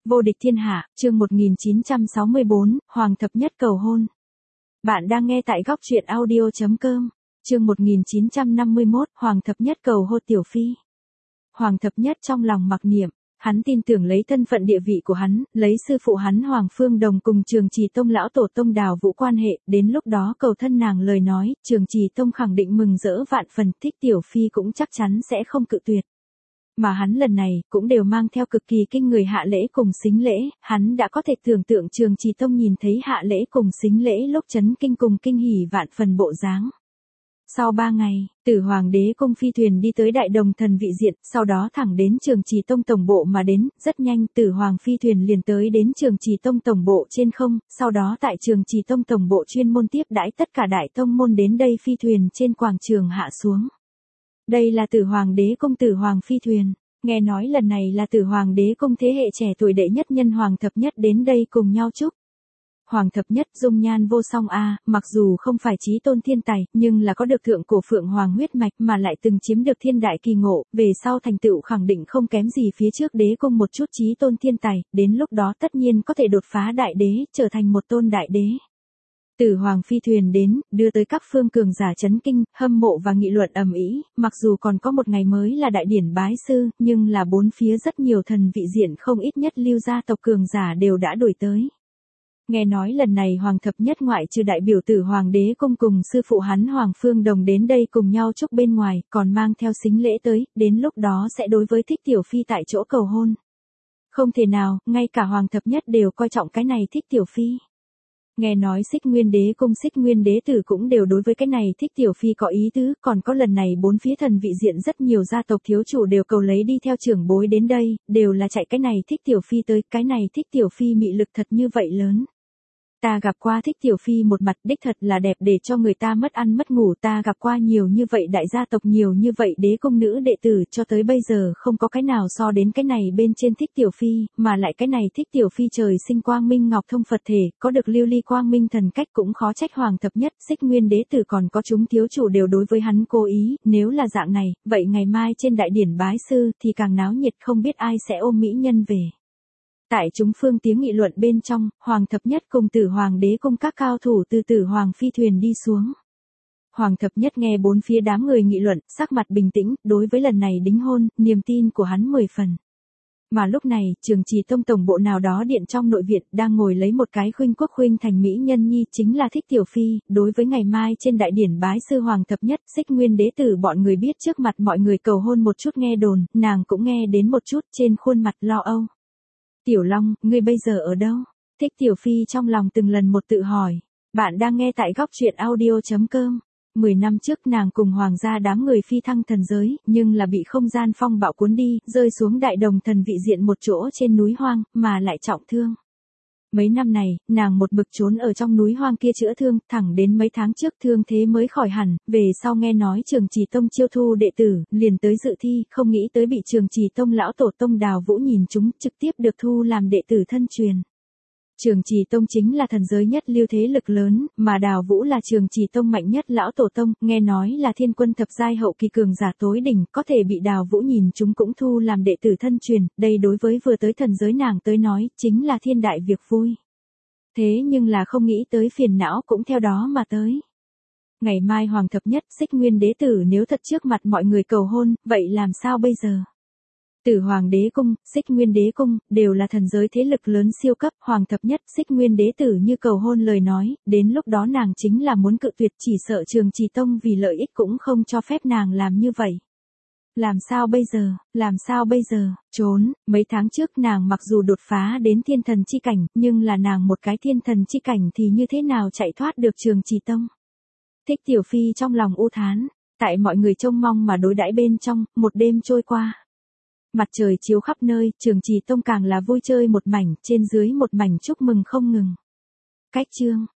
Vô địch thiên hạ, chương 1964, Hoàng thập nhất cầu hôn. Bạn đang nghe tại góc truyện audio.com, chương 1951, Hoàng thập nhất cầu hôn Tiểu Phi. Hoàng thập nhất trong lòng mặc niệm, hắn tin tưởng lấy thân phận địa vị của hắn, lấy sư phụ hắn Hoàng Phương Đồng cùng Trường Trì Tông lão tổ tông Đào Vũ quan hệ, đến lúc đó cầu thân nàng lời nói, Trường Trì Tông khẳng định mừng rỡ vạn phần, thích Tiểu Phi cũng chắc chắn sẽ không cự tuyệt. Mà hắn lần này cũng đều mang theo cực kỳ kinh người hạ lễ cùng xính lễ, hắn đã có thể tưởng tượng Trường Trì Tông nhìn thấy hạ lễ cùng xính lễ lúc chấn kinh cùng kinh hỉ vạn phần bộ dáng. Sau 3 ngày, Tử Hoàng đế cung phi thuyền đi tới Đại Đồng Thần Vị Diện, sau đó thẳng đến Trường Trì Tông tổng bộ mà đến, rất nhanh Tử Hoàng phi thuyền liền tới đến Trường Trì Tông tổng bộ trên không, sau đó tại Trường Trì Tông tổng bộ chuyên môn tiếp đãi tất cả đại tông môn đến đây phi thuyền trên quảng trường hạ xuống. Đây là Tử Hoàng đế cung Tử Hoàng phi thuyền, nghe nói lần này là Tử Hoàng đế cung thế hệ trẻ tuổi đệ nhất nhân Hoàng thập nhất đến đây cùng nhau chúc. Hoàng thập nhất dung nhan vô song mặc dù không phải chí tôn thiên tài, nhưng là có được thượng cổ Phượng Hoàng huyết mạch mà lại từng chiếm được thiên đại kỳ ngộ, về sau thành tựu khẳng định không kém gì phía trước đế cung một chút chí tôn thiên tài, đến lúc đó tất nhiên có thể đột phá đại đế, trở thành một tôn đại đế. Tử Hoàng phi thuyền đến, đưa tới các phương cường giả chấn kinh, hâm mộ và nghị luận ầm ĩ, mặc dù còn có một ngày mới là đại điển bái sư, nhưng là bốn phía rất nhiều thần vị diện không ít nhất lưu gia tộc cường giả đều đã đuổi tới. Nghe nói lần này Hoàng thập nhất ngoại trừ đại biểu Tử Hoàng đế cung cùng sư phụ hắn Hoàng Phương Đồng đến đây cùng nhau chúc bên ngoài, còn mang theo xính lễ tới, đến lúc đó sẽ đối với thích Tiểu Phi tại chỗ cầu hôn. Không thể nào, ngay cả Hoàng thập nhất đều coi trọng cái này thích Tiểu Phi. Nghe nói Xích Nguyên đế cung Xích Nguyên đế tử cũng đều đối với cái này thích Tiểu Phi có ý tứ, còn có lần này bốn phía thần vị diện rất nhiều gia tộc thiếu chủ đều cầu lấy đi theo trưởng bối đến đây, đều là chạy cái này thích Tiểu Phi tới, cái này thích Tiểu Phi mị lực thật như vậy lớn. Ta gặp qua thích Tiểu Phi một mặt đích thật là đẹp để cho người ta mất ăn mất ngủ, ta gặp qua nhiều như vậy đại gia tộc nhiều như vậy đế cung nữ đệ tử cho tới bây giờ không có cái nào so đến cái này bên trên thích Tiểu Phi, mà lại cái này thích Tiểu Phi trời sinh quang minh ngọc thông Phật thể, có được lưu ly quang minh thần cách cũng khó trách Hoàng thập nhất, Xích Nguyên đế tử còn có chúng thiếu chủ đều đối với hắn cố ý, nếu là dạng này, vậy ngày mai trên đại điển bái sư thì càng náo nhiệt không biết ai sẽ ôm mỹ nhân về. Tại chúng phương tiếng nghị luận bên trong, Hoàng thập nhất cùng Tử Hoàng đế cung các cao thủ từ Tử Hoàng phi thuyền đi xuống. Hoàng thập nhất nghe bốn phía đám người nghị luận, sắc mặt bình tĩnh, đối với lần này đính hôn, niềm tin của hắn 10 phần. Mà lúc này, Trường Trì Tông tổng bộ nào đó điện trong nội viện đang ngồi lấy một cái khuynh quốc khuynh thành mỹ nhân nhi chính là thích Tiểu Phi, đối với ngày mai trên đại điển bái sư Hoàng thập nhất, Xích Nguyên đế tử bọn người biết trước mặt mọi người cầu hôn một chút nghe đồn, nàng cũng nghe đến một chút trên khuôn mặt lo âu. Tiểu Long, ngươi bây giờ ở đâu? Thích Tiểu Phi trong lòng từng lần một tự hỏi. Bạn đang nghe tại góc truyện audio.com. 10 năm trước nàng cùng hoàng gia đám người phi thăng thần giới, nhưng là bị không gian phong bạo cuốn đi, rơi xuống Đại Đồng Thần Vị Diện một chỗ trên núi hoang, mà lại trọng thương. Mấy năm này, nàng một mực trốn ở trong núi hoang kia chữa thương, thẳng đến mấy tháng trước thương thế mới khỏi hẳn, về sau nghe nói Trường Trì Tông chiêu thu đệ tử, liền tới dự thi, không nghĩ tới bị Trường Trì Tông lão tổ tông Đào Vũ nhìn chúng, trực tiếp được thu làm đệ tử thân truyền. Trường Trì Tông chính là thần giới nhất lưu thế lực lớn, mà Đào Vũ là Trường Trì Tông mạnh nhất lão tổ tông, nghe nói là thiên quân thập giai hậu kỳ cường giả tối đỉnh, có thể bị Đào Vũ nhìn chúng cũng thu làm đệ tử thân truyền, đây đối với vừa tới thần giới nàng tới nói, chính là thiên đại việc vui. Thế nhưng là không nghĩ tới phiền não cũng theo đó mà tới. Ngày mai Hoàng thập nhất, Xích Nguyên đế tử nếu thật trước mặt mọi người cầu hôn, vậy làm sao bây giờ? Tử Hoàng đế cung, Xích Nguyên đế cung, đều là thần giới thế lực lớn siêu cấp, Hoàng thập nhất, Xích Nguyên đế tử như cầu hôn lời nói, đến lúc đó nàng chính là muốn cự tuyệt, chỉ sợ Trường Trì Tông vì lợi ích cũng không cho phép nàng làm như vậy. Làm sao bây giờ, trốn, mấy tháng trước nàng mặc dù đột phá đến thiên thần chi cảnh, nhưng là nàng một cái thiên thần chi cảnh thì như thế nào chạy thoát được Trường Trì Tông. Thích Tiểu Phi trong lòng u thán, tại mọi người trông mong mà đối đãi bên trong, một đêm trôi qua. Mặt trời chiếu khắp nơi, Trường Trì Tông càng là vui chơi một mảnh, trên dưới một mảnh chúc mừng không ngừng. Cách chương